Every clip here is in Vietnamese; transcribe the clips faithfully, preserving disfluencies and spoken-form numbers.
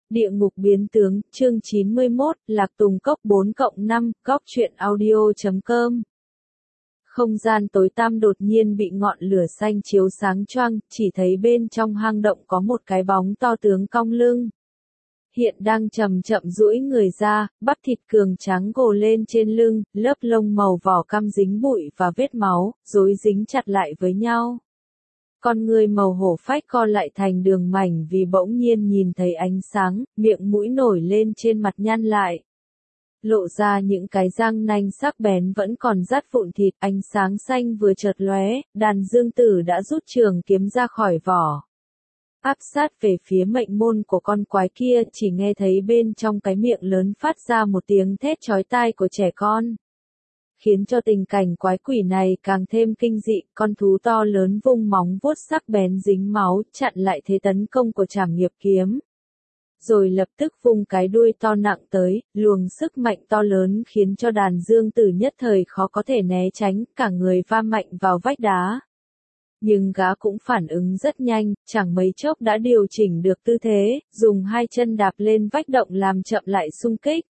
Địa ngục biến tướng, chương chín mươi mốt, Lạc Tùng Cốc bốn cộng năm, góc truyện audio chấm com. Không gian tối tăm đột nhiên bị ngọn lửa xanh chiếu sáng choang, chỉ thấy bên trong hang động có một cái bóng to tướng cong lưng. Hiện đang chậm chậm duỗi người ra, bắp thịt cường trắng gồ lên trên lưng, lớp lông màu vỏ cam dính bụi và vết máu, rối dính chặt lại với nhau. Con người màu hổ phách co lại thành đường mảnh vì bỗng nhiên nhìn thấy ánh sáng, miệng mũi nổi lên trên mặt nhăn lại. Lộ ra những cái răng nanh sắc bén vẫn còn rát vụn thịt, ánh sáng xanh vừa chợt lóe, đàn dương tử đã rút trường kiếm ra khỏi vỏ. Áp sát về phía mệnh môn của con quái kia, chỉ nghe thấy bên trong cái miệng lớn phát ra một tiếng thét chói tai của trẻ con. Khiến cho tình cảnh quái quỷ này càng thêm kinh dị, con thú to lớn vung móng vuốt sắc bén dính máu, chặn lại thế tấn công của trảm nghiệp kiếm. Rồi lập tức vung cái đuôi to nặng tới, luồng sức mạnh to lớn khiến cho đàn dương tử nhất thời khó có thể né tránh, cả người va mạnh vào vách đá. Nhưng gã cũng phản ứng rất nhanh, chẳng mấy chốc đã điều chỉnh được tư thế, dùng hai chân đạp lên vách động làm chậm lại xung kích.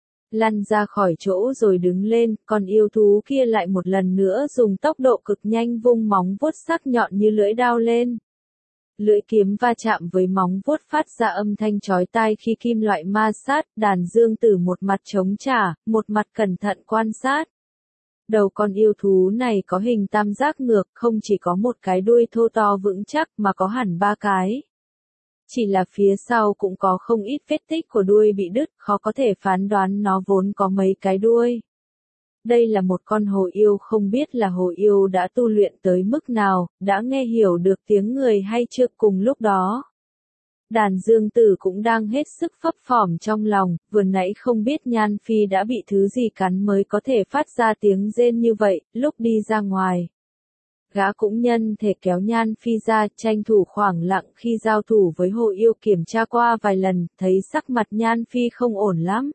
Lăn ra khỏi chỗ rồi đứng lên, con yêu thú kia lại một lần nữa dùng tốc độ cực nhanh vung móng vuốt sắc nhọn như lưỡi đao lên. Lưỡi kiếm va chạm với móng vuốt phát ra âm thanh chói tai khi kim loại ma sát, đàn dương tử một mặt chống trả, một mặt cẩn thận quan sát. Đầu con yêu thú này có hình tam giác ngược, không chỉ có một cái đuôi thô to vững chắc mà có hẳn ba cái. Chỉ là phía sau cũng có không ít vết tích của đuôi bị đứt, khó có thể phán đoán nó vốn có mấy cái đuôi. Đây là một con hồ yêu, không biết là hồ yêu đã tu luyện tới mức nào, đã nghe hiểu được tiếng người hay chưa. Cùng lúc đó. Đàn dương tử cũng đang hết sức phấp phỏng trong lòng, vừa nãy không biết Nhan Phi đã bị thứ gì cắn mới có thể phát ra tiếng rên như vậy, lúc đi ra ngoài. Gã cũng nhân thể kéo Nhan Phi ra, tranh thủ khoảng lặng khi giao thủ với hồ yêu, kiểm tra qua vài lần, thấy sắc mặt Nhan Phi không ổn lắm.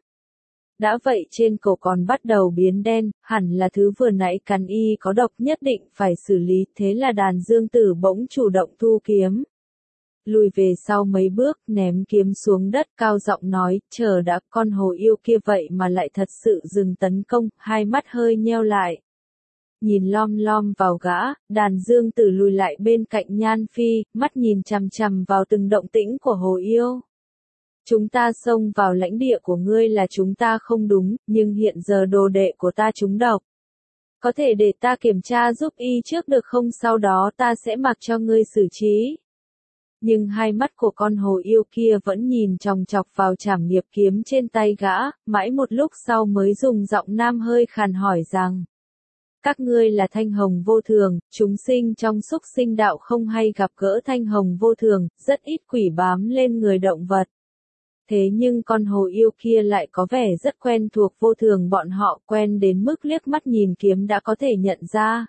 Đã vậy trên cổ còn bắt đầu biến đen, hẳn là thứ vừa nãy cắn y có độc, nhất định phải xử lý, thế là đàn dương tử bỗng chủ động thu kiếm. Lùi về sau mấy bước, ném kiếm xuống đất, cao giọng nói, chờ đã, con hồ yêu kia vậy mà lại thật sự dừng tấn công, hai mắt hơi nheo lại. Nhìn lom lom vào gã, đàn dương tử lùi lại bên cạnh Nhan Phi, mắt nhìn chằm chằm vào từng động tĩnh của hồ yêu. Chúng ta xông vào lãnh địa của ngươi là chúng ta không đúng, nhưng hiện giờ đồ đệ của ta trúng độc. Có thể để ta kiểm tra giúp y trước được không, sau đó ta sẽ mặc cho ngươi xử trí. Nhưng hai mắt của con hồ yêu kia vẫn nhìn chòng chọc vào trảm nghiệp kiếm trên tay gã, mãi một lúc sau mới dùng giọng nam hơi khàn hỏi rằng. Các ngươi là thanh hồng vô thường, chúng sinh trong xúc sinh đạo không hay gặp gỡ thanh hồng vô thường, rất ít quỷ bám lên người động vật. Thế nhưng con hồ yêu kia lại có vẻ rất quen thuộc vô thường, bọn họ quen đến mức liếc mắt nhìn kiếm đã có thể nhận ra.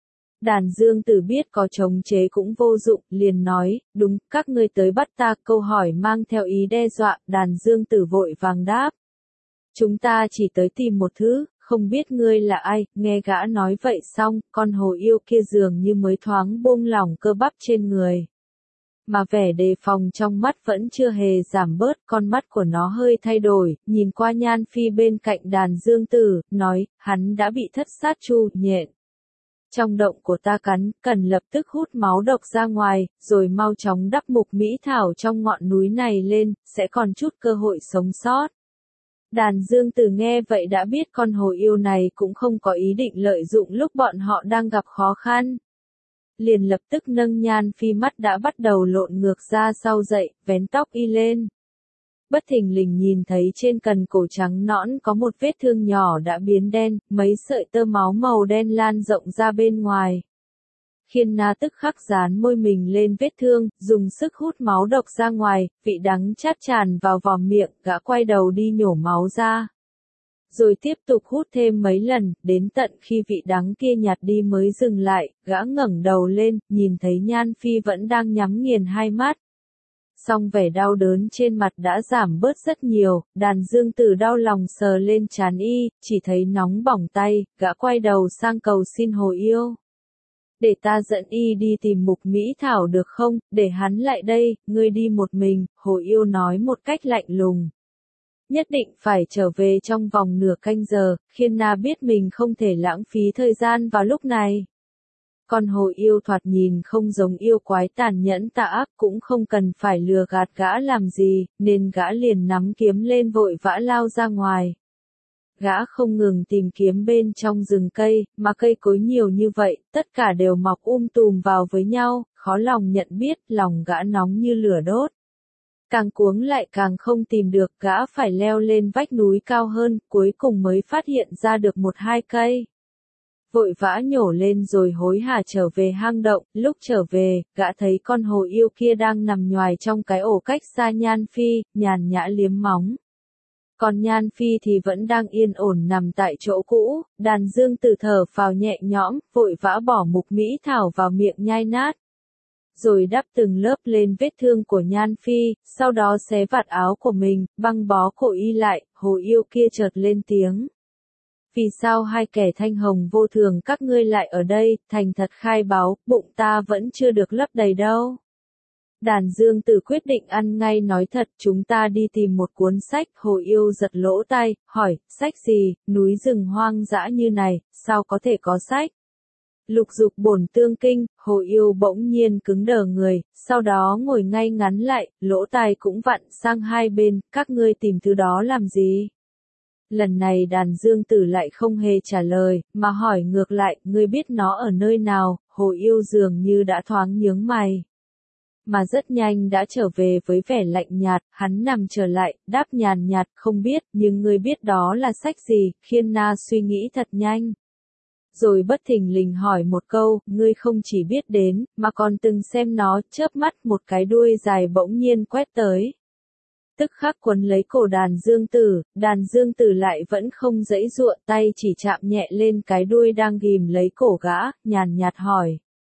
Đàn dương tử biết có chống chế cũng vô dụng, liền nói, đúng, các ngươi tới bắt ta, câu hỏi mang theo ý đe dọa, đàn dương tử vội vàng đáp. Chúng ta chỉ tới tìm một thứ, không biết ngươi là ai, nghe gã nói vậy xong, con hồ yêu kia dường như mới thoáng buông lỏng cơ bắp trên người. Mà vẻ đề phòng trong mắt vẫn chưa hề giảm bớt, con mắt của nó hơi thay đổi, nhìn qua Nhan Phi bên cạnh đàn dương tử, nói, hắn đã bị thất sát chu nhện. Trong động của ta cắn, cần lập tức hút máu độc ra ngoài, rồi mau chóng đắp mục mỹ thảo trong ngọn núi này lên, sẽ còn chút cơ hội sống sót. Đàn dương tử nghe vậy đã biết con hồ yêu này cũng không có ý định lợi dụng lúc bọn họ đang gặp khó khăn. Liền lập tức nâng Nhan Phi, mắt đã bắt đầu lộn ngược ra sau dậy, vén tóc y lên. Bất thình lình nhìn thấy trên cần cổ trắng nõn có một vết thương nhỏ đã biến đen, mấy sợi tơ máu màu đen lan rộng ra bên ngoài. Khiên Na tức khắc dán môi mình lên vết thương, dùng sức hút máu độc ra ngoài, vị đắng chát tràn vào vòm miệng, gã quay đầu đi nhổ máu ra. Rồi tiếp tục hút thêm mấy lần, đến tận khi vị đắng kia nhạt đi mới dừng lại, gã ngẩng đầu lên, nhìn thấy Nhan Phi vẫn đang nhắm nghiền hai mắt. Song vẻ đau đớn trên mặt đã giảm bớt rất nhiều, đàn dương tử đau lòng sờ lên trán y, chỉ thấy nóng bỏng tay, gã quay đầu sang cầu xin hồ yêu. Để ta dẫn y đi tìm Mục Mỹ Thảo được không, để hắn lại đây, ngươi đi một mình, Hồ Yêu nói một cách lạnh lùng. Nhất định phải trở về trong vòng nửa canh giờ, Khiên Na biết mình không thể lãng phí thời gian vào lúc này. Còn Hồ Yêu thoạt nhìn không giống yêu quái tàn nhẫn tà ác, cũng không cần phải lừa gạt gã làm gì, nên gã liền nắm kiếm lên vội vã lao ra ngoài. Gã không ngừng tìm kiếm bên trong rừng cây, mà cây cối nhiều như vậy, tất cả đều mọc um tùm vào với nhau, khó lòng nhận biết, lòng gã nóng như lửa đốt. Càng cuống lại càng không tìm được, gã phải leo lên vách núi cao hơn, cuối cùng mới phát hiện ra được một hai cây. Vội vã nhổ lên rồi hối hả trở về hang động, lúc trở về, gã thấy con hồ yêu kia đang nằm nhoài trong cái ổ cách xa Nhan Phi, nhàn nhã liếm móng. Còn Nhan Phi thì vẫn đang yên ổn nằm tại chỗ cũ, Đàn Dương Tử thở phào nhẹ nhõm, vội vã bỏ Mục Mỹ Thảo vào miệng nhai nát. Rồi đắp từng lớp lên vết thương của Nhan Phi, sau đó xé vạt áo của mình, băng bó cổ y lại, hồ yêu kia chợt lên tiếng. Vì sao hai kẻ thanh hồng vô thường các ngươi lại ở đây, thành thật khai báo, bụng ta vẫn chưa được lấp đầy đâu. Đàn Dương Tử quyết định ăn ngay nói thật, chúng ta đi tìm một cuốn sách, Hồ Yêu giật lỗ tai, hỏi, sách gì, núi rừng hoang dã như này, sao có thể có sách? Lục dục bổn tương kinh, Hồ Yêu bỗng nhiên cứng đờ người, sau đó ngồi ngay ngắn lại, lỗ tai cũng vặn sang hai bên, các ngươi tìm thứ đó làm gì? Lần này Đàn Dương Tử lại không hề trả lời, mà hỏi ngược lại, ngươi biết nó ở nơi nào, Hồ Yêu dường như đã thoáng nhướng mày. Mà rất nhanh đã trở về với vẻ lạnh nhạt, hắn nằm trở lại, đáp nhàn nhạt, không biết, nhưng ngươi biết đó là sách gì, Khiên Na suy nghĩ thật nhanh. Rồi bất thình lình hỏi một câu, ngươi không chỉ biết đến, mà còn từng xem nó, chớp mắt một cái đuôi dài bỗng nhiên quét tới. Tức khắc quấn lấy cổ Đàn Dương Tử, Đàn Dương Tử lại vẫn không giãy giụa, tay chỉ chạm nhẹ lên cái đuôi đang ghìm lấy cổ gã, nhàn nhạt hỏi.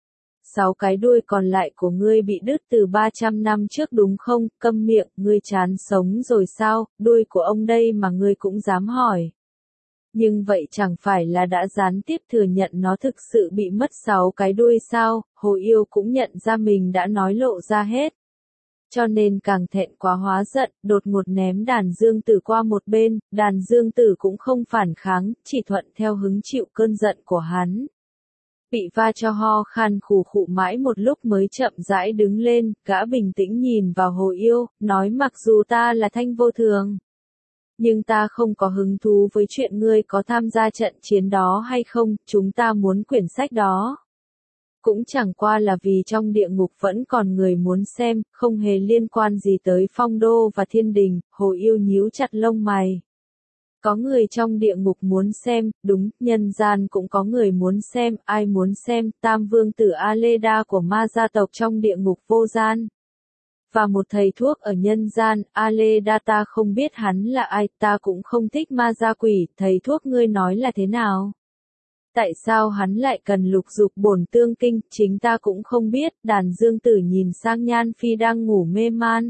Sáu cái đuôi còn lại của ngươi bị đứt từ ba trăm năm trước đúng không, câm miệng, ngươi chán sống rồi sao, đuôi của ông đây mà ngươi cũng dám hỏi. Nhưng vậy chẳng phải là đã gián tiếp thừa nhận nó thực sự bị mất sáu cái đuôi sao, Hồ Yêu cũng nhận ra mình đã nói lộ ra hết. Cho nên càng thẹn quá hóa giận, đột ngột ném Đàn Dương Tử qua một bên, Đàn Dương Tử cũng không phản kháng, chỉ thuận theo hứng chịu cơn giận của hắn. Bị va cho ho khan khủ khụ mãi một lúc mới chậm rãi đứng lên, gã bình tĩnh nhìn vào Hồ Yêu, nói mặc dù ta là thanh vô thường. Nhưng ta không có hứng thú với chuyện ngươi có tham gia trận chiến đó hay không, chúng ta muốn quyển sách đó. Cũng chẳng qua là vì trong địa ngục vẫn còn người muốn xem, không hề liên quan gì tới Phong Đô và Thiên Đình, Hồ Yêu nhíu chặt lông mày. Có người trong địa ngục muốn xem, đúng, nhân gian cũng có người muốn xem, ai muốn xem, Tam Vương tử Aleda của ma gia tộc trong địa ngục vô gian. Và một thầy thuốc ở nhân gian, Aleda ta không biết hắn là ai, ta cũng không thích ma gia quỷ, thầy thuốc ngươi nói là thế nào? Tại sao hắn lại cần lục dục bổn tương kinh, chính ta cũng không biết, Đàn Dương Tử nhìn sang Nhan Phi đang ngủ mê man.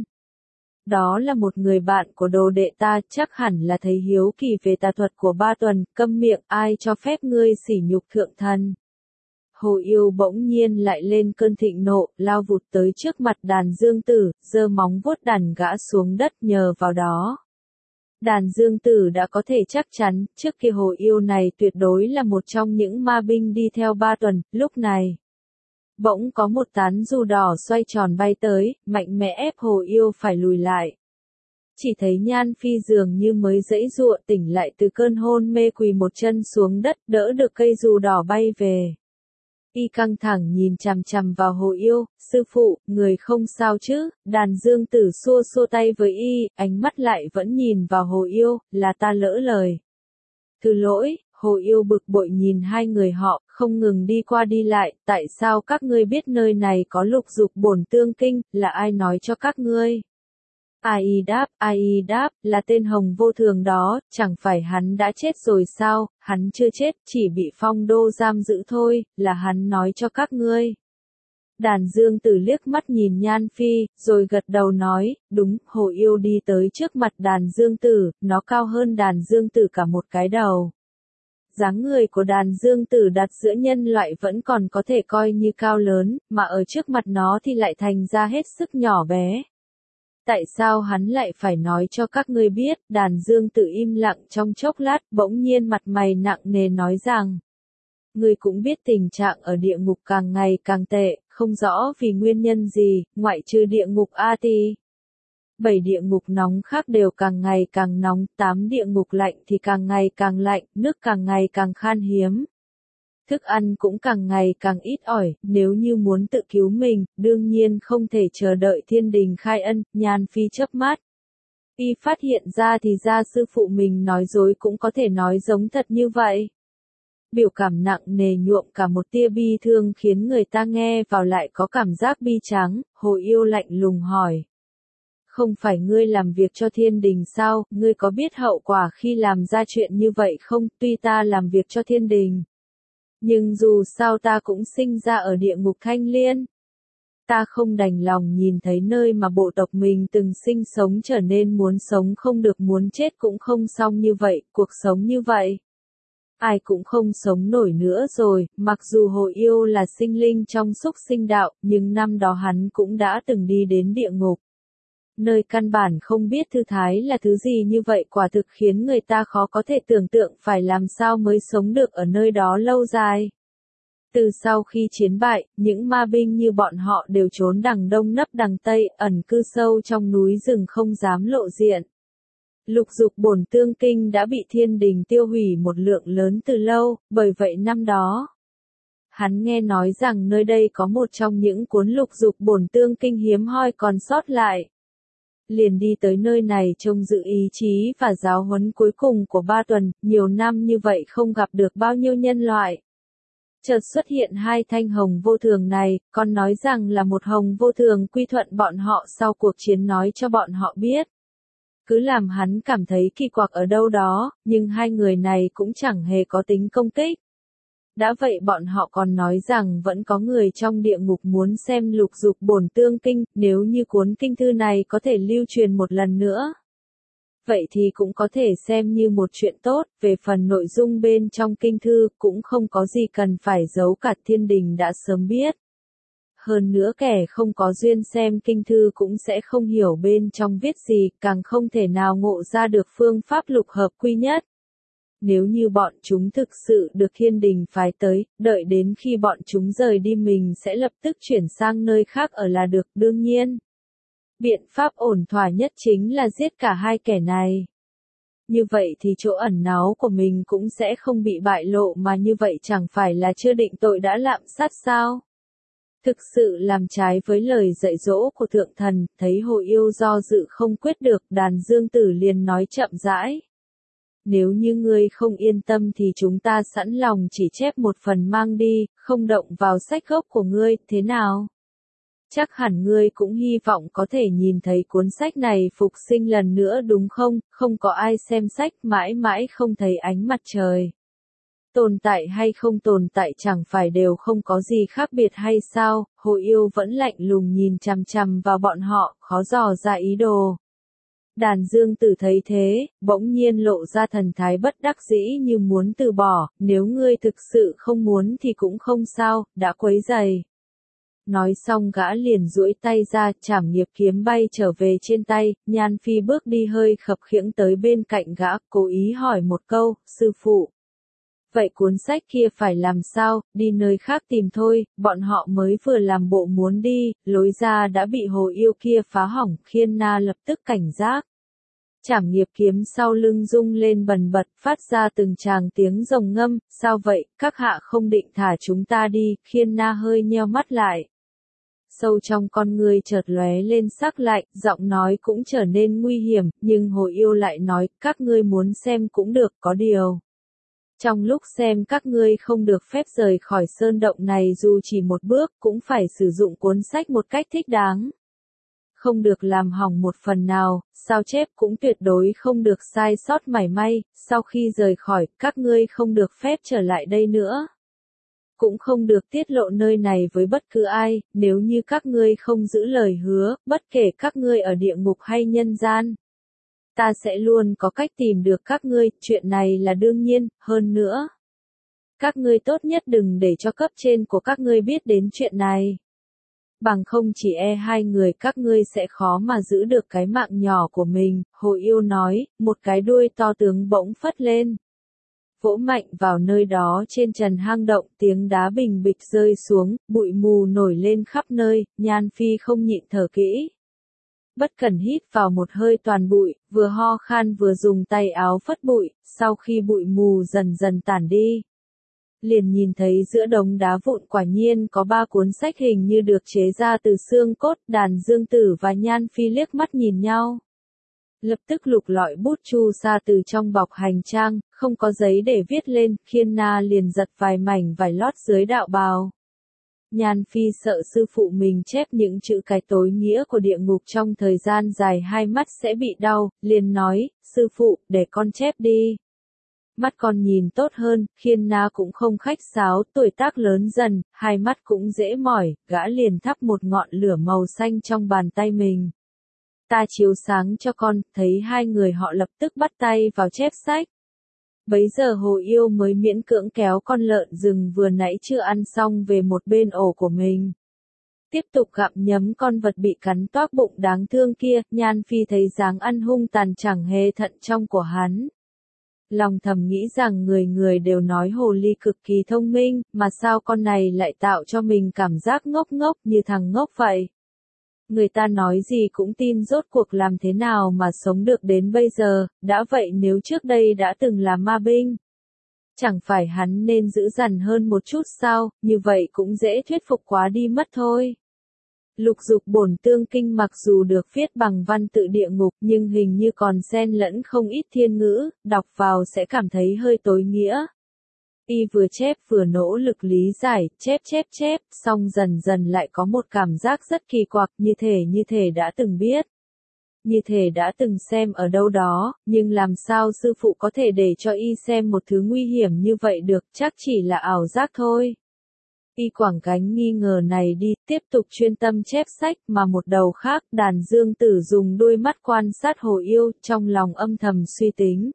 Đó là một người bạn của đồ đệ ta, chắc hẳn là thấy hiếu kỳ về tà thuật của ba tuần, câm miệng, ai cho phép ngươi sỉ nhục thượng thần. Hồ Yêu bỗng nhiên lại lên cơn thịnh nộ, lao vụt tới trước mặt Đàn Dương Tử, giơ móng vuốt đàn gã xuống đất nhờ vào đó. Đàn Dương Tử đã có thể chắc chắn, trước kia Hồ Yêu này tuyệt đối là một trong những ma binh đi theo ba tuần, lúc này. Bỗng có một tán dù đỏ xoay tròn bay tới, mạnh mẽ ép Hồ Yêu phải lùi lại. Chỉ thấy Nhan Phi dường như mới giãy giụa tỉnh lại từ cơn hôn mê quỳ một chân xuống đất, đỡ được cây dù đỏ bay về. Y căng thẳng nhìn chằm chằm vào Hồ Yêu, sư phụ, người không sao chứ, Đàn Dương Tử xua xua tay với Y, ánh mắt lại vẫn nhìn vào Hồ Yêu, là ta lỡ lời. Thứ lỗi, Hồ Yêu bực bội nhìn hai người họ, không ngừng đi qua đi lại, tại sao các ngươi biết nơi này có lục dục bổn tương kinh, là ai nói cho các ngươi? Ai đáp, ai đáp, là tên Hồng vô thường đó, chẳng phải hắn đã chết rồi sao, hắn chưa chết, chỉ bị Phong Đô giam giữ thôi, là hắn nói cho các ngươi. Đàn Dương Tử liếc mắt nhìn Nhan Phi, rồi gật đầu nói, đúng, Hồ Yêu đi tới trước mặt Đàn Dương Tử, nó cao hơn Đàn Dương Tử cả một cái đầu. dáng người của đàn dương tử đặt giữa nhân loại vẫn còn có thể coi như cao lớn, mà ở trước mặt nó thì lại thành ra hết sức nhỏ bé. Tại sao hắn lại phải nói cho các ngươi biết? Đàn dương tử im lặng trong chốc lát, bỗng nhiên mặt mày nặng nề nói rằng, ngươi cũng biết tình trạng ở địa ngục càng ngày càng tệ, không rõ vì nguyên nhân gì, ngoại trừ địa ngục A Ti. Bảy địa ngục nóng khác đều càng ngày càng nóng, tám địa ngục lạnh thì càng ngày càng lạnh, nước càng ngày càng khan hiếm. Thức ăn cũng càng ngày càng ít ỏi, nếu như muốn tự cứu mình, đương nhiên không thể chờ đợi thiên đình khai ân, Nhan Phi chớp mắt. Y phát hiện ra thì ra sư phụ mình nói dối cũng có thể nói giống thật như vậy. Biểu cảm nặng nề nhuộm cả một tia bi thương khiến người ta nghe vào lại có cảm giác bi tráng, Hồ Yêu lạnh lùng hỏi. Không phải ngươi làm việc cho thiên đình sao, ngươi có biết hậu quả khi làm ra chuyện như vậy không? Tuy ta làm việc cho thiên đình, nhưng dù sao ta cũng sinh ra ở địa ngục Thanh Liên. Ta không đành lòng nhìn thấy nơi mà bộ tộc mình từng sinh sống trở nên muốn sống không được muốn chết cũng không xong như vậy, cuộc sống như vậy. Ai cũng không sống nổi nữa rồi, mặc dù Hồ Yêu là sinh linh trong xúc sinh đạo, nhưng năm đó hắn cũng đã từng đi đến địa ngục. Nơi căn bản không biết thư thái là thứ gì như vậy quả thực khiến người ta khó có thể tưởng tượng phải làm sao mới sống được ở nơi đó lâu dài. Từ sau khi chiến bại, những ma binh như bọn họ đều trốn đằng đông nấp đằng tây, ẩn cư sâu trong núi rừng không dám lộ diện. Lục dục bổn tương kinh đã bị thiên đình tiêu hủy một lượng lớn từ lâu, bởi vậy năm đó, hắn nghe nói rằng nơi đây có một trong những cuốn lục dục bổn tương kinh hiếm hoi còn sót lại. Liền đi tới nơi này trông giữ ý chí và giáo huấn cuối cùng của ba tuần, nhiều năm như vậy không gặp được bao nhiêu nhân loại. Chợt xuất hiện hai thanh hồng vô thường này, còn nói rằng là một hồng vô thường quy thuận bọn họ sau cuộc chiến nói cho bọn họ biết. Cứ làm hắn cảm thấy kỳ quặc ở đâu đó, nhưng hai người này cũng chẳng hề có tính công kích. Đã vậy bọn họ còn nói rằng vẫn có người trong địa ngục muốn xem lục dục bổn tương kinh, nếu như cuốn kinh thư này có thể lưu truyền một lần nữa. Vậy thì cũng có thể xem như một chuyện tốt, về phần nội dung bên trong kinh thư cũng không có gì cần phải giấu cả thiên đình đã sớm biết. Hơn nữa kẻ không có duyên xem kinh thư cũng sẽ không hiểu bên trong viết gì, càng không thể nào ngộ ra được phương pháp lục hợp quy nhất. Nếu như bọn chúng thực sự được thiên đình phái tới, đợi đến khi bọn chúng rời đi mình sẽ lập tức chuyển sang nơi khác ở là được, đương nhiên. Biện pháp ổn thỏa nhất chính là giết cả hai kẻ này. Như vậy thì chỗ ẩn náu của mình cũng sẽ không bị bại lộ mà như vậy chẳng phải là chưa định tội đã lạm sát sao? Thực sự làm trái với lời dạy dỗ của thượng thần, thấy Hồ Yêu do dự không quyết được, đàn dương tử liền nói chậm rãi. Nếu như ngươi không yên tâm thì chúng ta sẵn lòng chỉ chép một phần mang đi, không động vào sách gốc của ngươi, thế nào? Chắc hẳn ngươi cũng hy vọng có thể nhìn thấy cuốn sách này phục sinh lần nữa đúng không? Không có ai xem sách mãi mãi không thấy ánh mặt trời. Tồn tại hay không tồn tại chẳng phải đều không có gì khác biệt hay sao? Hồ Yêu vẫn lạnh lùng nhìn chằm chằm vào bọn họ, khó dò ra ý đồ. Đàn dương tử thấy thế, bỗng nhiên lộ ra thần thái bất đắc dĩ như muốn từ bỏ, nếu ngươi thực sự không muốn thì cũng không sao, đã quấy rầy. Nói xong gã liền duỗi tay ra, chảm nghiệp kiếm bay trở về trên tay, Nhan Phi bước đi hơi khập khiễng tới bên cạnh gã, cố ý hỏi một câu, sư phụ. Vậy cuốn sách kia phải làm sao, đi nơi khác tìm thôi, bọn họ mới vừa làm bộ muốn đi, lối ra đã bị Hồ Yêu kia phá hỏng, Khiên Na lập tức cảnh giác. Chảm nghiệp kiếm sau lưng rung lên bần bật, phát ra từng tràng tiếng rồng ngâm, sao vậy, các hạ không định thả chúng ta đi, Khiên Na hơi nheo mắt lại. Sâu trong con người chợt lóe lên sắc lạnh, giọng nói cũng trở nên nguy hiểm, nhưng Hồ Yêu lại nói, các ngươi muốn xem cũng được, có điều. Trong lúc xem các ngươi không được phép rời khỏi sơn động này dù chỉ một bước, cũng phải sử dụng cuốn sách một cách thích đáng. Không được làm hỏng một phần nào, sao chép cũng tuyệt đối không được sai sót mảy may, sau khi rời khỏi, các ngươi không được phép trở lại đây nữa. Cũng không được tiết lộ nơi này với bất cứ ai, nếu như các ngươi không giữ lời hứa, bất kể các ngươi ở địa ngục hay nhân gian. Ta sẽ luôn có cách tìm được các ngươi, chuyện này là đương nhiên, hơn nữa. Các ngươi tốt nhất đừng để cho cấp trên của các ngươi biết đến chuyện này. Bằng không chỉ e hai người các ngươi sẽ khó mà giữ được cái mạng nhỏ của mình, Hồ Yêu nói, một cái đuôi to tướng bỗng phất lên. Vỗ mạnh vào nơi đó trên trần hang động, tiếng đá bình bịch rơi xuống, bụi mù nổi lên khắp nơi, Nhan Phi không nhịn thở kỹ. Bất cần hít vào một hơi toàn bụi, vừa ho khan vừa dùng tay áo phất bụi, sau khi bụi mù dần dần tản đi. Liền nhìn thấy giữa đống đá vụn quả nhiên có ba cuốn sách hình như được chế ra từ xương cốt, Đàn Dương Tử và Nhan Phi liếc mắt nhìn nhau. Lập tức lục lọi bút chu sa từ trong bọc hành trang, không có giấy để viết lên, Khiên Na liền giật vài mảnh vải lót dưới đạo bào. Nhan Phi sợ sư phụ mình chép những chữ cái tối nghĩa của địa ngục trong thời gian dài hai mắt sẽ bị đau, liền nói, sư phụ, để con chép đi. Mắt con nhìn tốt hơn, Khiên Na cũng không khách sáo, tuổi tác lớn dần, hai mắt cũng dễ mỏi, gã liền thắp một ngọn lửa màu xanh trong bàn tay mình. Ta chiếu sáng cho con, thấy hai người họ lập tức bắt tay vào chép sách. Bấy giờ Hồ Yêu mới miễn cưỡng kéo con lợn rừng vừa nãy chưa ăn xong về một bên ổ của mình. Tiếp tục gặm nhấm con vật bị cắn toác bụng đáng thương kia, Nhan Phi thấy dáng ăn hung tàn chẳng hề thận trọng của hắn. Lòng thầm nghĩ rằng người người đều nói hồ ly cực kỳ thông minh, mà sao con này lại tạo cho mình cảm giác ngốc ngốc như thằng ngốc vậy. Người ta nói gì cũng tin, rốt cuộc làm thế nào mà sống được đến bây giờ, đã vậy nếu trước đây đã từng là ma binh. Chẳng phải hắn nên dữ dằn hơn một chút sao, như vậy cũng dễ thuyết phục quá đi mất thôi. Lục dục bổn tương kinh mặc dù được viết bằng văn tự địa ngục nhưng hình như còn xen lẫn không ít thiên ngữ, đọc vào sẽ cảm thấy hơi tối nghĩa. Y vừa chép vừa nỗ lực lý giải, chép chép chép, xong dần dần lại có một cảm giác rất kỳ quặc, như thể như thể đã từng biết. Như thể đã từng xem ở đâu đó, nhưng làm sao sư phụ có thể để cho y xem một thứ nguy hiểm như vậy được, chắc chỉ là ảo giác thôi. Y quẳng gánh nghi ngờ này đi, tiếp tục chuyên tâm chép sách, mà một đầu khác, Đàn Dương Tử dùng đôi mắt quan sát Hồ Yêu, trong lòng âm thầm suy tính.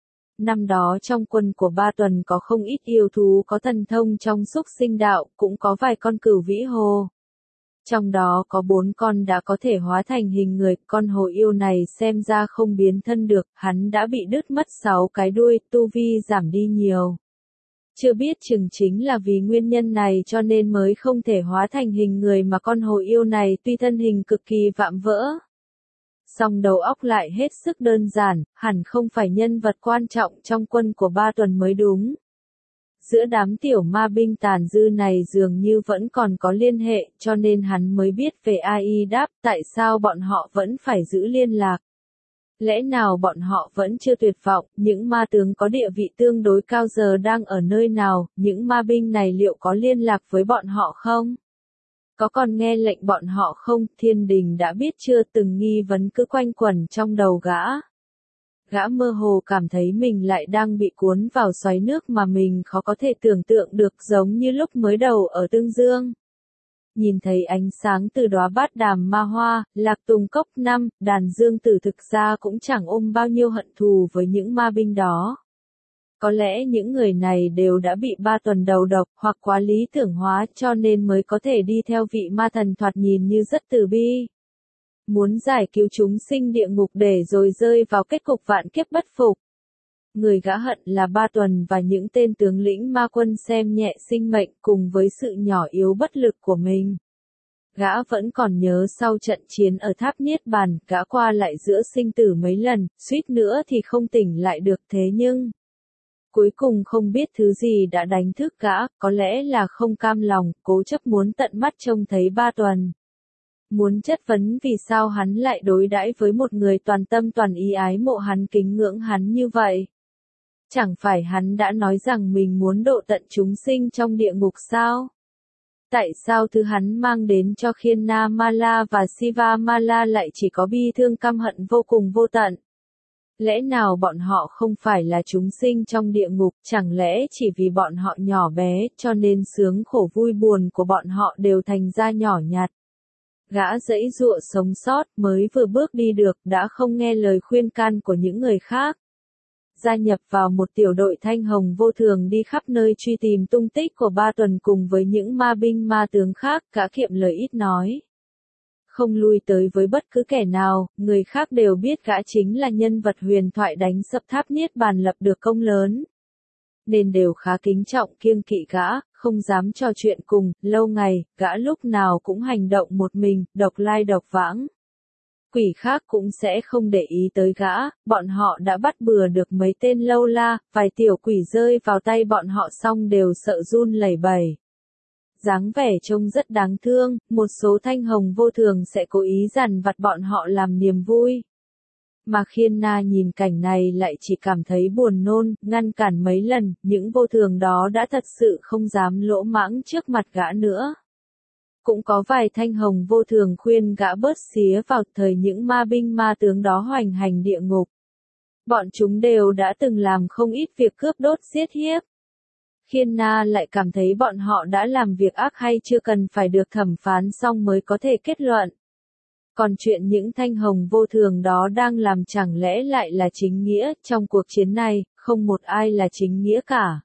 Năm đó trong quân của Ba Tuần có không ít yêu thú có thần thông trong xúc sinh đạo, cũng có vài con cửu vĩ hồ. Trong đó có bốn con đã có thể hóa thành hình người, con Hồ Yêu này xem ra không biến thân được, hắn đã bị đứt mất sáu cái đuôi, tu vi giảm đi nhiều. Chưa biết chừng chính là vì nguyên nhân này cho nên mới không thể hóa thành hình người mà con Hồ Yêu này tuy thân hình cực kỳ vạm vỡ. Song đầu óc lại hết sức đơn giản, hẳn không phải nhân vật quan trọng trong quân của Ba Tuần mới đúng. Giữa đám tiểu ma binh tàn dư này dường như vẫn còn có liên hệ, cho nên hắn mới biết về a i đáp tại sao bọn họ vẫn phải giữ liên lạc. Lẽ nào bọn họ vẫn chưa tuyệt vọng, những ma tướng có địa vị tương đối cao giờ đang ở nơi nào, những ma binh này liệu có liên lạc với bọn họ không? Có còn nghe lệnh bọn họ không? Thiên Đình đã biết chưa, từng nghi vấn cứ quanh quẩn trong đầu gã. Gã mơ hồ cảm thấy mình lại đang bị cuốn vào xoáy nước mà mình khó có thể tưởng tượng được, giống như lúc mới đầu ở Tương Dương. Nhìn thấy ánh sáng từ đóa bát đàm ma hoa, Lạc Tùng Cốc năm, Đàn Dương Tử thực ra cũng chẳng ôm bao nhiêu hận thù với những ma binh đó. Có lẽ những người này đều đã bị Ba Tuần đầu độc, hoặc quá lý tưởng hóa cho nên mới có thể đi theo vị ma thần thoạt nhìn như rất từ bi. Muốn giải cứu chúng sinh địa ngục để rồi rơi vào kết cục vạn kiếp bất phục. Người gã hận là Ba Tuần và những tên tướng lĩnh ma quân xem nhẹ sinh mệnh cùng với sự nhỏ yếu bất lực của mình. Gã vẫn còn nhớ sau trận chiến ở tháp Niết Bàn, gã qua lại giữa sinh tử mấy lần, suýt nữa thì không tỉnh lại được, thế nhưng cuối cùng không biết thứ gì đã đánh thức gã, có lẽ là không cam lòng, cố chấp muốn tận mắt trông thấy Ba Tuần. Muốn chất vấn vì sao hắn lại đối đãi với một người toàn tâm toàn ý ái mộ hắn, kính ngưỡng hắn như vậy. Chẳng phải hắn đã nói rằng mình muốn độ tận chúng sinh trong địa ngục sao? Tại sao thứ hắn mang đến cho Khiên Na Mala và Siva Mala lại chỉ có bi thương căm hận vô cùng vô tận? Lẽ nào bọn họ không phải là chúng sinh trong địa ngục, chẳng lẽ chỉ vì bọn họ nhỏ bé cho nên sướng khổ vui buồn của bọn họ đều thành ra nhỏ nhặt? Gã giãy giụa sống sót, mới vừa bước đi được đã không nghe lời khuyên can của những người khác. gia nhập vào một tiểu đội thanh hồng vô thường đi khắp nơi truy tìm tung tích của Ba Tuần cùng với những ma binh ma tướng khác, gã kiệm lời ít nói. Không lui tới với bất cứ kẻ nào, người khác đều biết gã chính là nhân vật huyền thoại đánh sập tháp Niết Bàn lập được công lớn. Nên đều khá kính trọng kiêng kỵ gã, không dám trò chuyện cùng, lâu ngày, gã lúc nào cũng hành động một mình, độc lai độc vãng. Quỷ khác cũng sẽ không để ý tới gã, bọn họ đã bắt bừa được mấy tên lâu la, vài tiểu quỷ rơi vào tay bọn họ xong đều sợ run lẩy bẩy. Dáng vẻ trông rất đáng thương, một số thanh hồng vô thường sẽ cố ý dằn vặt bọn họ làm niềm vui. Mà Khiên Na nhìn cảnh này lại chỉ cảm thấy buồn nôn, ngăn cản mấy lần, những vô thường đó đã thật sự không dám lỗ mãng trước mặt gã nữa. Cũng có vài thanh hồng vô thường khuyên gã bớt xía vào thời những ma binh ma tướng đó hoành hành địa ngục. Bọn chúng đều đã từng làm không ít việc cướp đốt giết hiếp. Khiên Na lại cảm thấy bọn họ đã làm việc ác hay chưa cần phải được thẩm phán xong mới có thể kết luận. Còn chuyện những thanh hồng vô thường đó đang làm chẳng lẽ lại là chính nghĩa, trong cuộc chiến này, không một ai là chính nghĩa cả.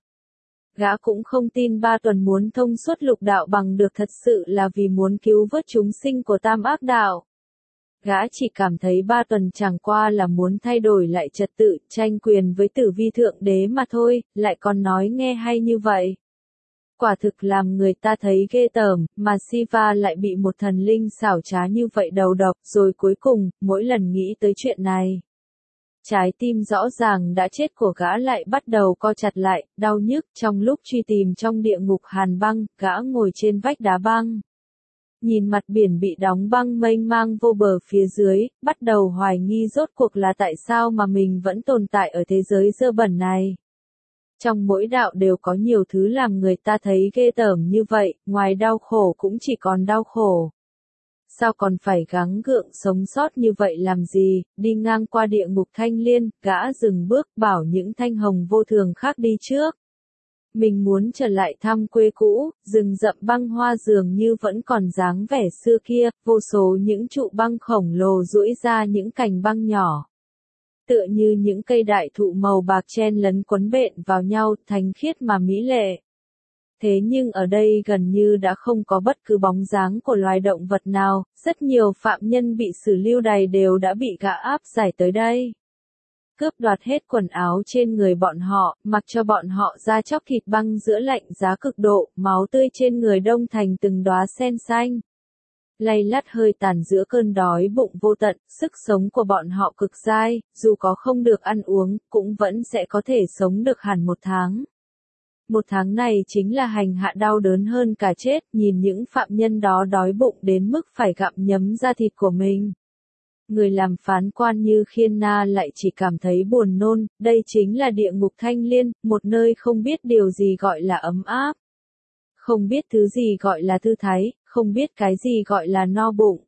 Gã cũng không tin Ba Tuần muốn thông suốt lục đạo bằng được thật sự là vì muốn cứu vớt chúng sinh của tam ác đạo. Gã chỉ cảm thấy Ba Tuần chẳng qua là muốn thay đổi lại trật tự, tranh quyền với Tử Vi Thượng Đế mà thôi, lại còn nói nghe hay như vậy. Quả thực làm người ta thấy ghê tởm, mà Siva lại bị một thần linh xảo trá như vậy đầu độc, rồi cuối cùng, mỗi lần nghĩ tới chuyện này. Trái tim rõ ràng đã chết của gã lại bắt đầu co chặt lại, đau nhức trong lúc truy tìm trong địa ngục hàn băng, gã ngồi trên vách đá băng. Nhìn mặt biển bị đóng băng mênh mang vô bờ phía dưới, bắt đầu hoài nghi rốt cuộc là tại sao mà mình vẫn tồn tại ở thế giới dơ bẩn này. Trong mỗi đạo đều có nhiều thứ làm người ta thấy ghê tởm như vậy, ngoài đau khổ cũng chỉ còn đau khổ. Sao còn phải gắng gượng sống sót như vậy làm gì, đi ngang qua địa ngục Thanh Liên, gã dừng bước bảo những thanh hồng vô thường khác đi trước. Mình muốn trở lại thăm quê cũ, rừng rậm băng hoa dường như vẫn còn dáng vẻ xưa kia, vô số những trụ băng khổng lồ duỗi ra những cành băng nhỏ. Tựa như những cây đại thụ màu bạc chen lấn quấn bện vào nhau, thánh khiết mà mỹ lệ. Thế nhưng ở đây gần như đã không có bất cứ bóng dáng của loài động vật nào, rất nhiều phạm nhân bị xử lưu đày đều đã bị gã áp giải tới đây. Cướp đoạt hết quần áo trên người bọn họ, mặc cho bọn họ ra chóc thịt băng giữa lạnh giá cực độ, máu tươi trên người đông thành từng đóa sen xanh. Lay lắt hơi tàn giữa cơn đói bụng vô tận, sức sống của bọn họ cực dai, dù có không được ăn uống, cũng vẫn sẽ có thể sống được hẳn một tháng. Một tháng này chính là hành hạ đau đớn hơn cả chết, nhìn những phạm nhân đó đói bụng đến mức phải gặm nhấm da thịt của mình. Người làm phán quan như Khiên Na lại chỉ cảm thấy buồn nôn, đây chính là địa ngục Thanh Liên, một nơi không biết điều gì gọi là ấm áp. Không biết thứ gì gọi là thư thái, không biết cái gì gọi là no bụng.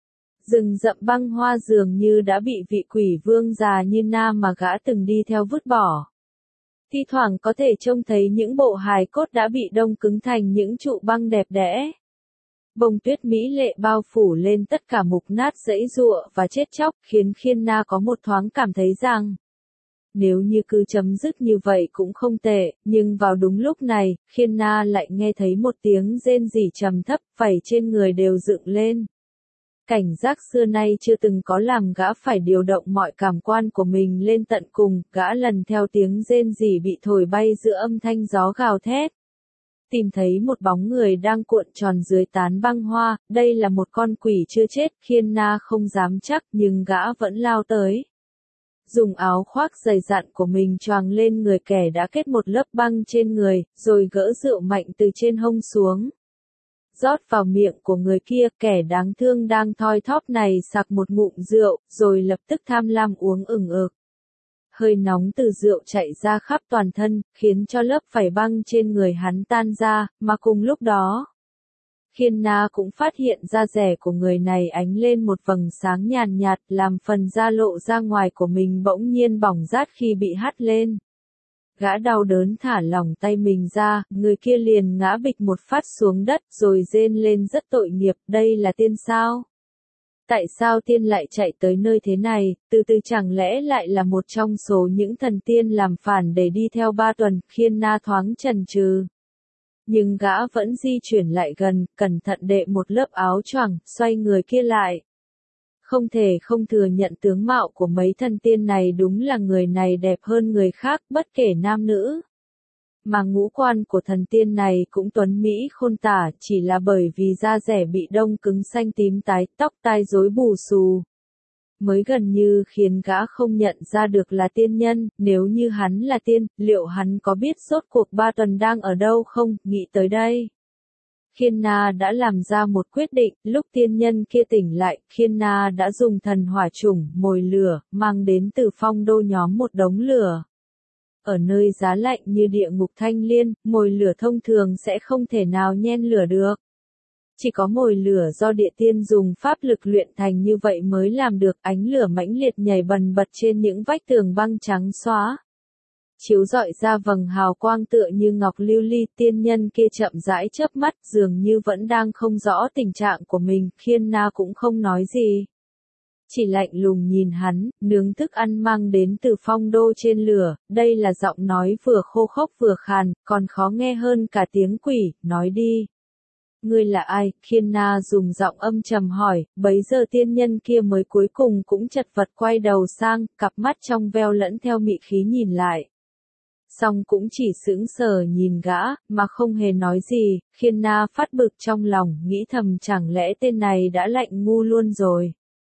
Rừng rậm băng hoa dường như đã bị vị quỷ vương già như Na mà gã từng đi theo vứt bỏ. Thi thoảng có thể trông thấy những bộ hài cốt đã bị đông cứng thành những trụ băng đẹp đẽ. Bông tuyết mỹ lệ bao phủ lên tất cả mục nát giãy giụa và chết chóc, khiến Khiên Na có một thoáng cảm thấy rằng nếu như cứ chấm dứt như vậy cũng không tệ, nhưng vào đúng lúc này, Khiên Na lại nghe thấy một tiếng rên rỉ trầm thấp, vảy trên người đều dựng lên. Cảnh giác xưa nay chưa từng có làm gã phải điều động mọi cảm quan của mình lên tận cùng, gã lần theo tiếng rên rỉ bị thổi bay giữa âm thanh gió gào thét. Tìm thấy một bóng người đang cuộn tròn dưới tán băng hoa, đây là một con quỷ chưa chết, Khiên Na không dám chắc nhưng gã vẫn lao tới. Dùng áo khoác dày dặn của mình choàng lên người kẻ đã kết một lớp băng trên người, rồi gỡ rượu mạnh từ trên hông xuống. Rót vào miệng của người kia, kẻ đáng thương đang thoi thóp này sặc một ngụm rượu, rồi lập tức tham lam uống ửng ực. Hơi nóng từ rượu chạy ra khắp toàn thân, khiến cho lớp vảy băng trên người hắn tan ra, mà cùng lúc đó, Khiên Na cũng phát hiện da rẻ của người này ánh lên một vầng sáng nhàn nhạt, làm phần da lộ ra ngoài của mình bỗng nhiên bỏng rát khi bị hắt lên. Gã đau đớn thả lỏng tay mình ra, người kia liền ngã bịch một phát xuống đất rồi rên lên rất tội nghiệp, đây là tiên sao? Tại sao tiên lại chạy tới nơi thế này, từ từ chẳng lẽ lại là một trong số những thần tiên làm phản để đi theo Ba Tuần, Khiên Na thoáng chần chừ. Nhưng gã vẫn di chuyển lại gần, cẩn thận đệ một lớp áo choàng, xoay người kia lại. Không thể không thừa nhận tướng mạo của mấy thần tiên này đúng là người này đẹp hơn người khác, bất kể nam nữ. Mà ngũ quan của thần tiên này cũng tuấn mỹ khôn tả, chỉ là bởi vì da rẻ bị đông cứng xanh tím tái, tóc tai rối bù xù. Mới gần như khiến gã không nhận ra được là tiên nhân, nếu như hắn là tiên, liệu hắn có biết rốt cuộc Ba Tuần đang ở đâu không, nghĩ tới đây. Khiên Na đã làm ra một quyết định, lúc tiên nhân kia tỉnh lại, Khiên Na đã dùng thần hỏa chủng, mồi lửa, mang đến từ Phong Đô nhóm một đống lửa. Ở nơi giá lạnh như địa ngục Thanh Liên, mồi lửa thông thường sẽ không thể nào nhen lửa được. Chỉ có mồi lửa do địa tiên dùng pháp lực luyện thành như vậy mới làm được, ánh lửa mãnh liệt nhảy bần bật trên những vách tường băng trắng xóa. Chiếu rọi ra vầng hào quang tựa như ngọc lưu ly, tiên nhân kia chậm rãi chớp mắt, dường như vẫn đang không rõ tình trạng của mình, Khiên Na cũng không nói gì. Chỉ lạnh lùng nhìn hắn, nướng thức ăn mang đến từ Phong Đô trên lửa, đây là giọng nói vừa khô khốc vừa khàn, còn khó nghe hơn cả tiếng quỷ, nói đi. Ngươi là ai? Khiên Na dùng giọng âm trầm hỏi, bấy giờ tiên nhân kia mới cuối cùng cũng chật vật quay đầu sang, cặp mắt trong veo lẫn theo mị khí nhìn lại. Xong cũng chỉ sững sờ nhìn gã, mà không hề nói gì, Khiên Na phát bực trong lòng, nghĩ thầm chẳng lẽ tên này đã lạnh ngu luôn rồi.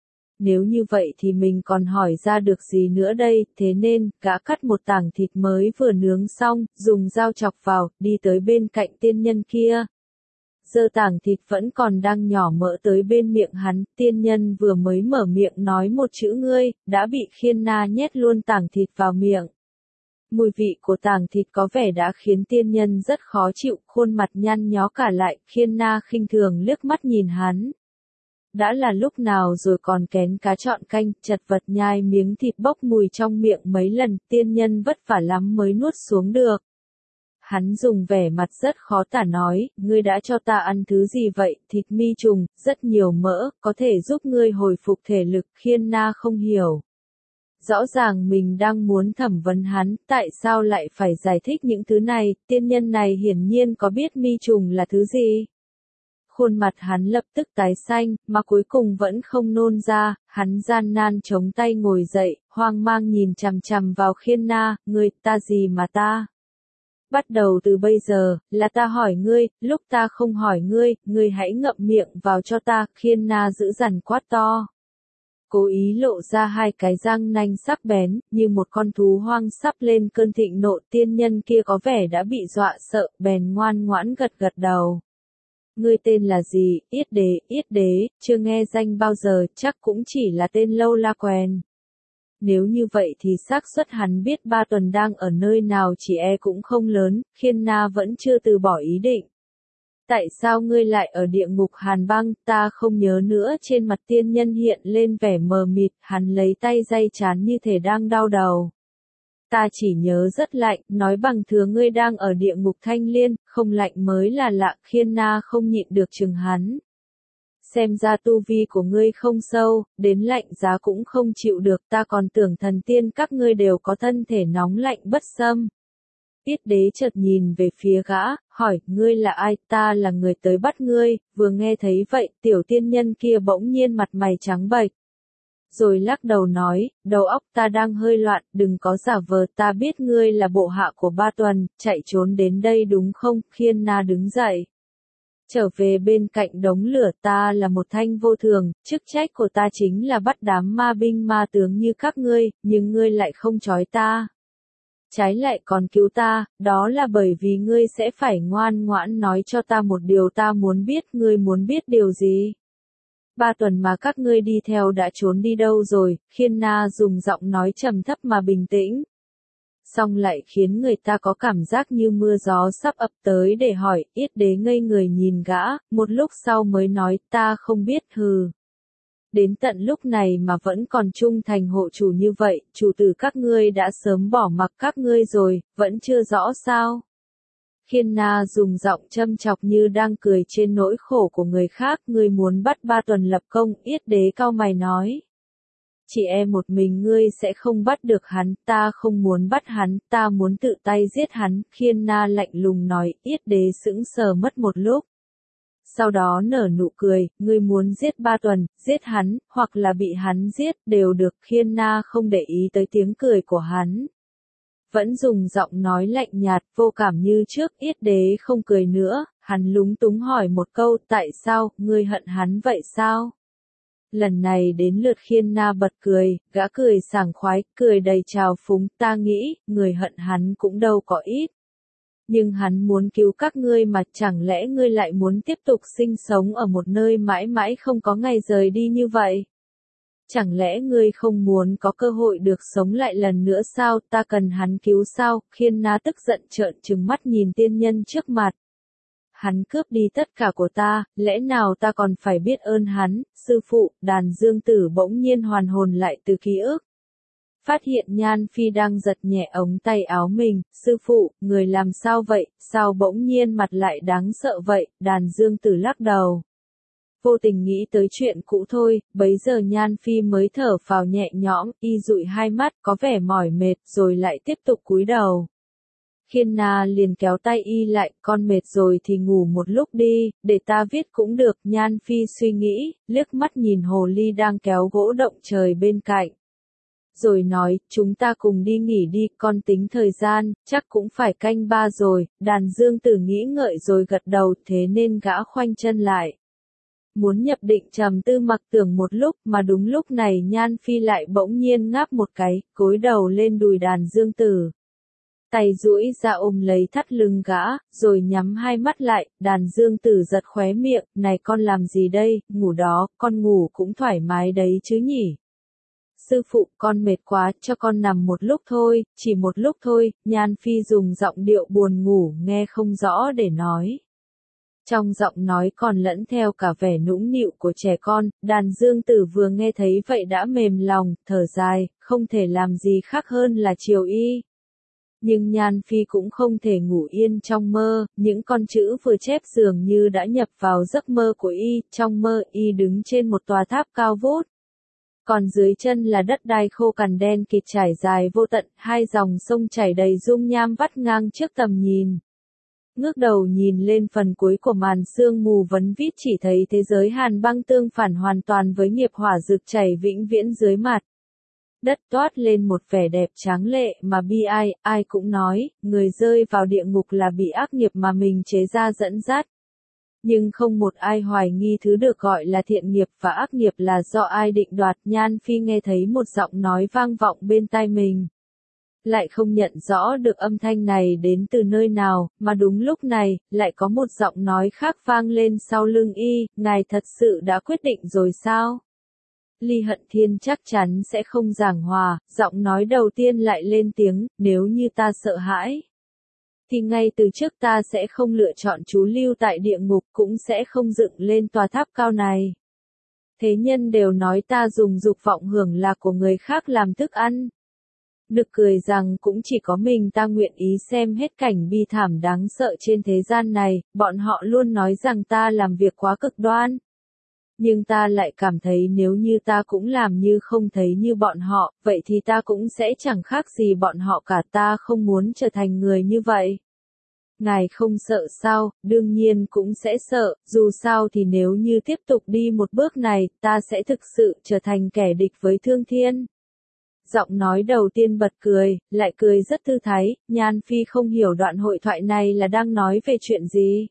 Nếu như vậy thì mình còn hỏi ra được gì nữa đây, thế nên, gã cắt một tảng thịt mới vừa nướng xong, dùng dao chọc vào, đi tới bên cạnh tiên nhân kia. Giờ tảng thịt vẫn còn đang nhỏ mỡ tới bên miệng hắn, tiên nhân vừa mới mở miệng nói một chữ ngươi, đã bị Khiên Na nhét luôn tảng thịt vào miệng. Mùi vị của tảng thịt có vẻ đã khiến tiên nhân rất khó chịu, khuôn mặt nhăn nhó cả lại, Khiên Na khinh thường liếc mắt nhìn hắn. Đã là lúc nào rồi còn kén cá chọn canh, chật vật nhai miếng thịt bốc mùi trong miệng mấy lần, tiên nhân vất vả lắm mới nuốt xuống được. Hắn dùng vẻ mặt rất khó tả nói, ngươi đã cho ta ăn thứ gì vậy, thịt mi trùng, rất nhiều mỡ, có thể giúp ngươi hồi phục thể lực, Khiên Na không hiểu. Rõ ràng mình đang muốn thẩm vấn hắn, tại sao lại phải giải thích những thứ này, tiên nhân này hiển nhiên có biết mi trùng là thứ gì. Khuôn mặt hắn lập tức tái xanh, mà cuối cùng vẫn không nôn ra, hắn gian nan chống tay ngồi dậy, hoang mang nhìn chằm chằm vào Khiên Na, ngươi, ta gì mà ta? Bắt đầu từ bây giờ, là ta hỏi ngươi, lúc ta không hỏi ngươi, ngươi hãy ngậm miệng vào cho ta, Khiên Na giữ dằn quát to. Cố ý lộ ra hai cái răng nanh sắc bén, như một con thú hoang sắp lên cơn thịnh nộ, tiên nhân kia có vẻ đã bị dọa sợ, bèn ngoan ngoãn gật gật đầu. Ngươi tên là gì? Yết Đế, Yết Đế, chưa nghe danh bao giờ, chắc cũng chỉ là tên lâu la quèn. Nếu như vậy thì xác suất hắn biết Ba Tuần đang ở nơi nào chỉ e cũng không lớn, Khiên Na vẫn chưa từ bỏ ý định. Tại sao ngươi lại ở địa ngục Hàn Băng, ta không nhớ nữa, trên mặt tiên nhân hiện lên vẻ mờ mịt, hắn lấy tay day trán như thể đang đau đầu. Ta chỉ nhớ rất lạnh, nói bằng thừa ngươi đang ở địa ngục Thanh Liên, không lạnh mới là lạ, Khiên Na không nhịn được chừng hắn. Xem ra tu vi của ngươi không sâu, đến lạnh giá cũng không chịu được, ta còn tưởng thần tiên các ngươi đều có thân thể nóng lạnh bất xâm. Yết Đế chợt nhìn về phía gã, hỏi, ngươi là ai, ta là người tới bắt ngươi, vừa nghe thấy vậy, tiểu tiên nhân kia bỗng nhiên mặt mày trắng bệch. Rồi lắc đầu nói, đầu óc ta đang hơi loạn, đừng có giả vờ, ta biết ngươi là bộ hạ của Ba Tuần, chạy trốn đến đây đúng không, Khiên Na đứng dậy. Trở về bên cạnh đống lửa, ta là một thanh vô thường, chức trách của ta chính là bắt đám ma binh ma tướng như các ngươi, nhưng ngươi lại không trói ta. Trái lại còn cứu ta, đó là bởi vì ngươi sẽ phải ngoan ngoãn nói cho ta một điều ta muốn biết, ngươi muốn biết điều gì? Ba Tuần mà các ngươi đi theo đã trốn đi đâu rồi, Khiên Na dùng giọng nói trầm thấp mà bình tĩnh. Xong lại khiến người ta có cảm giác như mưa gió sắp ập tới để hỏi, Yết Đế ngây người nhìn gã, một lúc sau mới nói, ta không biết, hừ. Đến tận lúc này mà vẫn còn trung thành hộ chủ như vậy, chủ tử các ngươi đã sớm bỏ mặc các ngươi rồi, vẫn chưa rõ sao. Khiên Na dùng giọng châm chọc như đang cười trên nỗi khổ của người khác. Ngươi muốn bắt Ba Tuần lập công, Yết Đế cau mày nói. Chỉ e một mình ngươi sẽ không bắt được hắn, ta không muốn bắt hắn, ta muốn tự tay giết hắn. Khiên Na lạnh lùng nói. Yết Đế sững sờ mất một lúc. Sau đó nở nụ cười, ngươi muốn giết Ba Tuần, giết hắn, hoặc là bị hắn giết, đều được. Khiên Na không để ý tới tiếng cười của hắn. Vẫn dùng giọng nói lạnh nhạt, vô cảm như trước. Yết Đế không cười nữa, hắn lúng túng hỏi một câu, tại sao, ngươi hận hắn vậy sao? Lần này đến lượt Khiên Na bật cười, gã cười sảng khoái, cười đầy trào phúng, ta nghĩ, người hận hắn cũng đâu có ít. Nhưng hắn muốn cứu các ngươi mà chẳng lẽ ngươi lại muốn tiếp tục sinh sống ở một nơi mãi mãi không có ngày rời đi như vậy? Chẳng lẽ ngươi không muốn có cơ hội được sống lại lần nữa sao? Ta cần hắn cứu sao? Khiên Na tức giận trợn trừng mắt nhìn tiên nhân trước mặt. Hắn cướp đi tất cả của ta, lẽ nào ta còn phải biết ơn hắn? Sư phụ, Đàn Dương Tử bỗng nhiên hoàn hồn lại từ ký ức. Phát hiện Nhan Phi đang giật nhẹ ống tay áo mình. Sư phụ, người làm sao vậy? Sao bỗng nhiên mặt lại đáng sợ vậy? Đàn Dương Tử lắc đầu. Vô tình nghĩ tới chuyện cũ thôi, bấy giờ Nhan Phi mới thở phào nhẹ nhõm, y dụi hai mắt, có vẻ mỏi mệt, rồi lại tiếp tục cúi đầu. Khiên Na liền kéo tay y lại, con mệt rồi thì ngủ một lúc đi, để ta viết cũng được. Nhan Phi suy nghĩ, liếc mắt nhìn hồ ly đang kéo gỗ động trời bên cạnh. Rồi nói, chúng ta cùng đi nghỉ đi, con tính thời gian, chắc cũng phải canh ba rồi. Đàn Dương Tử nghĩ ngợi rồi gật đầu, thế nên gã khoanh chân lại. Muốn nhập định trầm tư mặc tưởng một lúc, mà đúng lúc này Nhan Phi lại bỗng nhiên ngáp một cái, cúi đầu lên đùi Đàn Dương Tử. Tay duỗi ra ôm lấy thắt lưng gã, rồi nhắm hai mắt lại. Đàn Dương Tử giật khóe miệng, này con làm gì đây? Ngủ đó, con ngủ cũng thoải mái đấy chứ nhỉ? Sư phụ, con mệt quá, cho con nằm một lúc thôi, chỉ một lúc thôi. Nhan Phi dùng giọng điệu buồn ngủ, nghe không rõ để nói. Trong giọng nói còn lẫn theo cả vẻ nũng nịu của trẻ con. Đàn Dương Tử vừa nghe thấy vậy đã mềm lòng, thở dài, không thể làm gì khác hơn là chiều y. Nhưng Nhan Phi cũng không thể ngủ yên trong mơ, những con chữ vừa chép dường như đã nhập vào giấc mơ của y. Trong mơ y đứng trên một tòa tháp cao vút. Còn dưới chân là đất đai khô cằn đen kịt trải dài vô tận, hai dòng sông chảy đầy dung nham vắt ngang trước tầm nhìn. Ngước đầu nhìn lên phần cuối của màn sương mù vấn vít chỉ thấy thế giới hàn băng tương phản hoàn toàn với nghiệp hỏa rực chảy vĩnh viễn dưới mặt. Đất toát lên một vẻ đẹp tráng lệ mà bi ai, ai cũng nói, người rơi vào địa ngục là bị ác nghiệp mà mình chế ra dẫn dắt. Nhưng không một ai hoài nghi thứ được gọi là thiện nghiệp và ác nghiệp là do ai định đoạt. Nhan Phi nghe thấy một giọng nói vang vọng bên tai mình. Lại không nhận rõ được âm thanh này đến từ nơi nào, mà đúng lúc này, lại có một giọng nói khác vang lên sau lưng y, ngài thật sự đã quyết định rồi sao? Ly Hận Thiên chắc chắn sẽ không giảng hòa, giọng nói đầu tiên lại lên tiếng, nếu như ta sợ hãi. Thì ngay từ trước ta sẽ không lựa chọn trú lưu tại địa ngục, cũng sẽ không dựng lên tòa tháp cao này. Thế nhân đều nói ta dùng dục vọng hưởng lạc của người khác làm thức ăn. Nực cười rằng cũng chỉ có mình ta nguyện ý xem hết cảnh bi thảm đáng sợ trên thế gian này, bọn họ luôn nói rằng ta làm việc quá cực đoan. Nhưng ta lại cảm thấy nếu như ta cũng làm như không thấy như bọn họ, vậy thì ta cũng sẽ chẳng khác gì bọn họ cả. Ta không muốn trở thành người như vậy. Ngài không sợ sao? Đương nhiên cũng sẽ sợ, dù sao thì nếu như tiếp tục đi một bước này, ta sẽ thực sự trở thành kẻ địch với Thương Thiên. Giọng nói đầu tiên bật cười, lại cười rất thư thái. Nhan Phi không hiểu đoạn hội thoại này là đang nói về chuyện gì.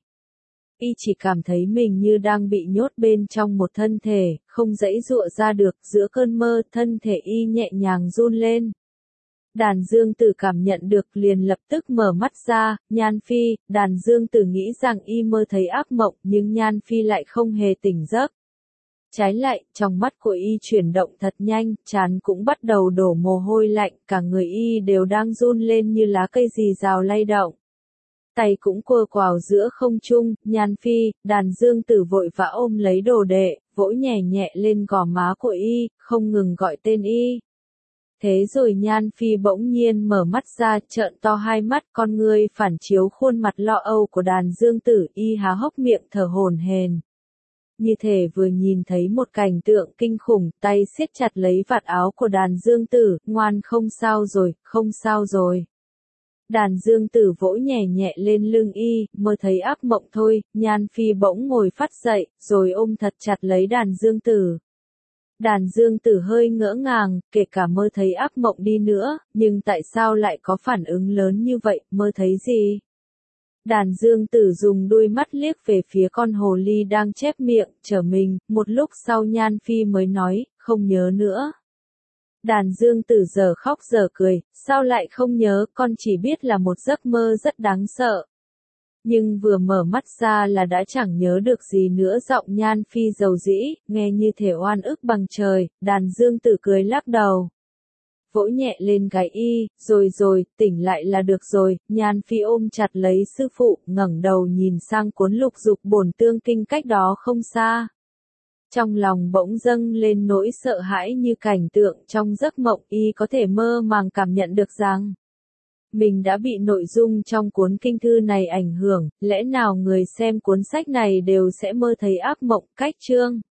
Y chỉ cảm thấy mình như đang bị nhốt bên trong một thân thể, không giãy giụa ra được. Giữa cơn mơ, thân thể y nhẹ nhàng run lên. Đàn Dương Tử cảm nhận được liền lập tức mở mắt ra. Nhan Phi, Đàn Dương Tử nghĩ rằng y mơ thấy ác mộng, nhưng Nhan Phi lại không hề tỉnh giấc. Trái lại, trong mắt của y chuyển động thật nhanh, trán cũng bắt đầu đổ mồ hôi lạnh, cả người y đều đang run lên như lá cây rì rào lay động. Tay cũng quơ quào giữa không trung. Nhan Phi, Đàn Dương Tử vội vã ôm lấy đồ đệ, vỗ nhẹ nhẹ lên gò má của y, không ngừng gọi tên y. Thế rồi Nhan Phi bỗng nhiên mở mắt ra, trợn to hai mắt, con ngươi phản chiếu khuôn mặt lo âu của Đàn Dương Tử, y há hốc miệng thở hổn hển. Như thể vừa nhìn thấy một cảnh tượng kinh khủng, tay siết chặt lấy vạt áo của Đàn Dương Tử, ngoan không sao rồi, không sao rồi. Đàn Dương Tử vỗ nhẹ nhẹ lên lưng y, mơ thấy ác mộng thôi. Nhan Phi bỗng ngồi phát dậy, rồi ôm thật chặt lấy Đàn Dương Tử. Đàn Dương Tử hơi ngỡ ngàng, kể cả mơ thấy ác mộng đi nữa, nhưng tại sao lại có phản ứng lớn như vậy, mơ thấy gì? Đàn Dương Tử dùng đôi mắt liếc về phía con hồ ly đang chép miệng, trở mình, một lúc sau Nhan Phi mới nói, không nhớ nữa. Đàn Dương Tử giờ khóc giờ cười, sao lại không nhớ, con chỉ biết là một giấc mơ rất đáng sợ. Nhưng vừa mở mắt ra là đã chẳng nhớ được gì nữa. Giọng Nhan Phi dầu dĩ, nghe như thể oan ức bằng trời. Đàn Dương Tử cười lắc đầu, vỗ nhẹ lên gáy y, rồi rồi, tỉnh lại là được rồi. Nhan Phi ôm chặt lấy sư phụ, ngẩng đầu nhìn sang cuốn lục dục bổn tương kinh cách đó không xa. Trong lòng bỗng dâng lên nỗi sợ hãi, như cảnh tượng trong giấc mộng, y có thể mơ màng cảm nhận được rằng mình đã bị nội dung trong cuốn kinh thư này ảnh hưởng. Lẽ nào người xem cuốn sách này đều sẽ mơ thấy ác mộng? Cách chương